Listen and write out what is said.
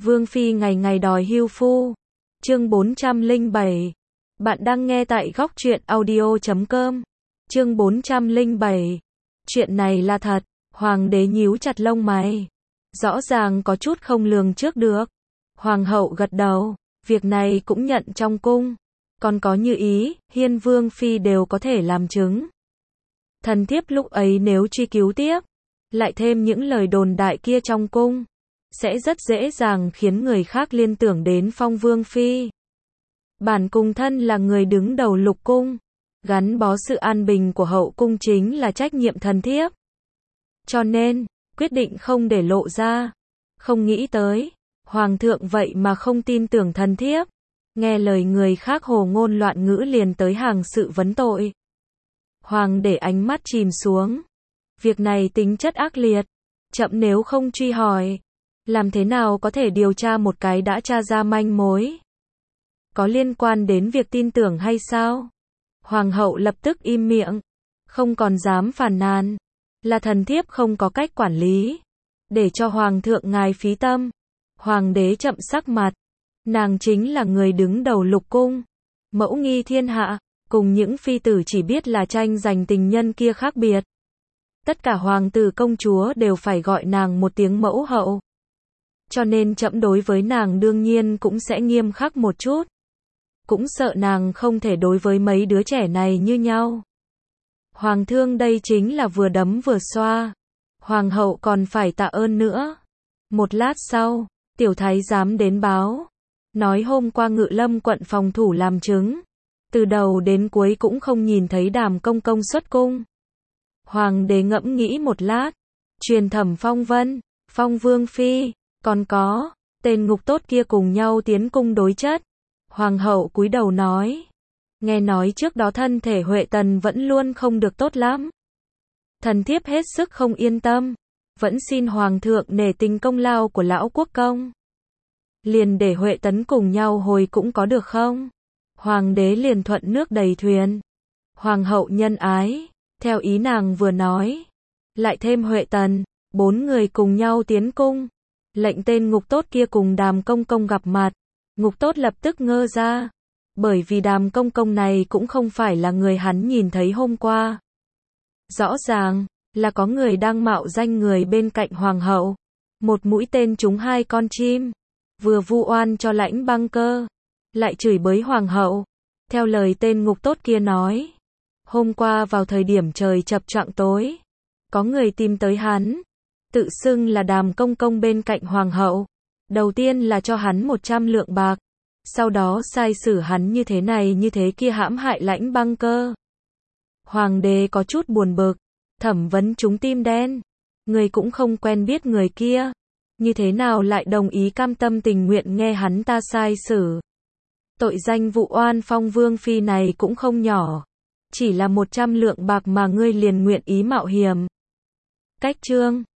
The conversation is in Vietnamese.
Vương Phi ngày ngày đòi hưu phu. Chương 407. Bạn đang nghe tại góc truyện audio.com. Chương 407. Chuyện này là thật. Hoàng đế nhíu chặt lông mày. Rõ ràng có chút không lường trước được. Hoàng hậu gật đầu. Việc này cũng nhận trong cung. Còn có Như Ý, Hiên Vương Phi đều có thể làm chứng. Thần thiếp lúc ấy nếu truy cứu tiếp, lại thêm những lời đồn đại kia trong cung, sẽ rất dễ dàng khiến người khác liên tưởng đến Phong Vương Phi. Bản cung thân là người đứng đầu lục cung, gắn bó sự an bình của hậu cung chính là trách nhiệm thần thiếp. Cho nên, quyết định không để lộ ra. Không nghĩ tới, Hoàng thượng vậy mà không tin tưởng thần thiếp. Nghe lời người khác hồ ngôn loạn ngữ liền tới hàng sự vấn tội. Hoàng để ánh mắt chìm xuống. Việc này tính chất ác liệt. Chậm nếu không truy hỏi, làm thế nào có thể điều tra một cái đã tra ra manh mối? Có liên quan đến việc tin tưởng hay sao? Hoàng hậu lập tức im miệng, không còn dám phàn nàn. Là thần thiếp không có cách quản lý, để cho Hoàng thượng ngài phí tâm. Hoàng đế chậm sắc mặt. Nàng chính là người đứng đầu lục cung, mẫu nghi thiên hạ, cùng những phi tử chỉ biết là tranh giành tình nhân kia khác biệt. Tất cả hoàng tử công chúa đều phải gọi nàng một tiếng mẫu hậu. Cho nên chậm đối với nàng đương nhiên cũng sẽ nghiêm khắc một chút. Cũng sợ nàng không thể đối với mấy đứa trẻ này như nhau. Hoàng thương đây chính là vừa đấm vừa xoa. Hoàng hậu còn phải tạ ơn nữa. Một lát sau, tiểu thái giám đến báo. Nói hôm qua Ngự Lâm quận phòng thủ làm chứng. Từ đầu đến cuối cũng không nhìn thấy Đàm công công xuất cung. Hoàng đế ngẫm nghĩ một lát. Truyền Thẩm Phong Vân, Phong Vương Phi, còn có tên ngục tốt kia cùng nhau tiến cung đối chất. Hoàng hậu cúi đầu nói. Nghe nói trước đó thân thể Huệ Tần vẫn luôn không được tốt lắm. Thần thiếp hết sức không yên tâm. Vẫn xin Hoàng thượng nể tình công lao của lão quốc công. Liền để Huệ Tấn cùng nhau hồi cũng có được không? Hoàng đế liền thuận nước đầy thuyền. Hoàng hậu nhân ái, theo ý nàng vừa nói. Lại thêm Huệ Tần, 4 người cùng nhau tiến cung. Lệnh tên ngục tốt kia cùng Đàm công công gặp mặt. Ngục tốt lập tức ngơ ra. Bởi vì Đàm công công này cũng không phải là người hắn nhìn thấy hôm qua. Rõ ràng, là có người đang mạo danh người bên cạnh Hoàng hậu. Một mũi tên trúng 2 con chim. Vừa vu oan cho Lãnh Băng Cơ, lại chửi bới Hoàng hậu. Theo lời tên ngục tốt kia nói, hôm qua vào thời điểm trời chập choạng tối, có người tìm tới hắn, tự xưng là Đàm công công bên cạnh Hoàng hậu. Đầu tiên là cho hắn 100 lượng bạc, sau đó sai xử hắn như thế này như thế kia hãm hại Lãnh Băng Cơ. Hoàng đế có chút buồn bực, thẩm vấn chúng tim đen, người cũng không quen biết người kia. Như thế nào lại đồng ý cam tâm tình nguyện nghe hắn ta sai xử? Tội danh vụ oan Phong Vương Phi này cũng không nhỏ. Chỉ là 100 lượng bạc mà ngươi liền nguyện ý mạo hiểm. Cách chương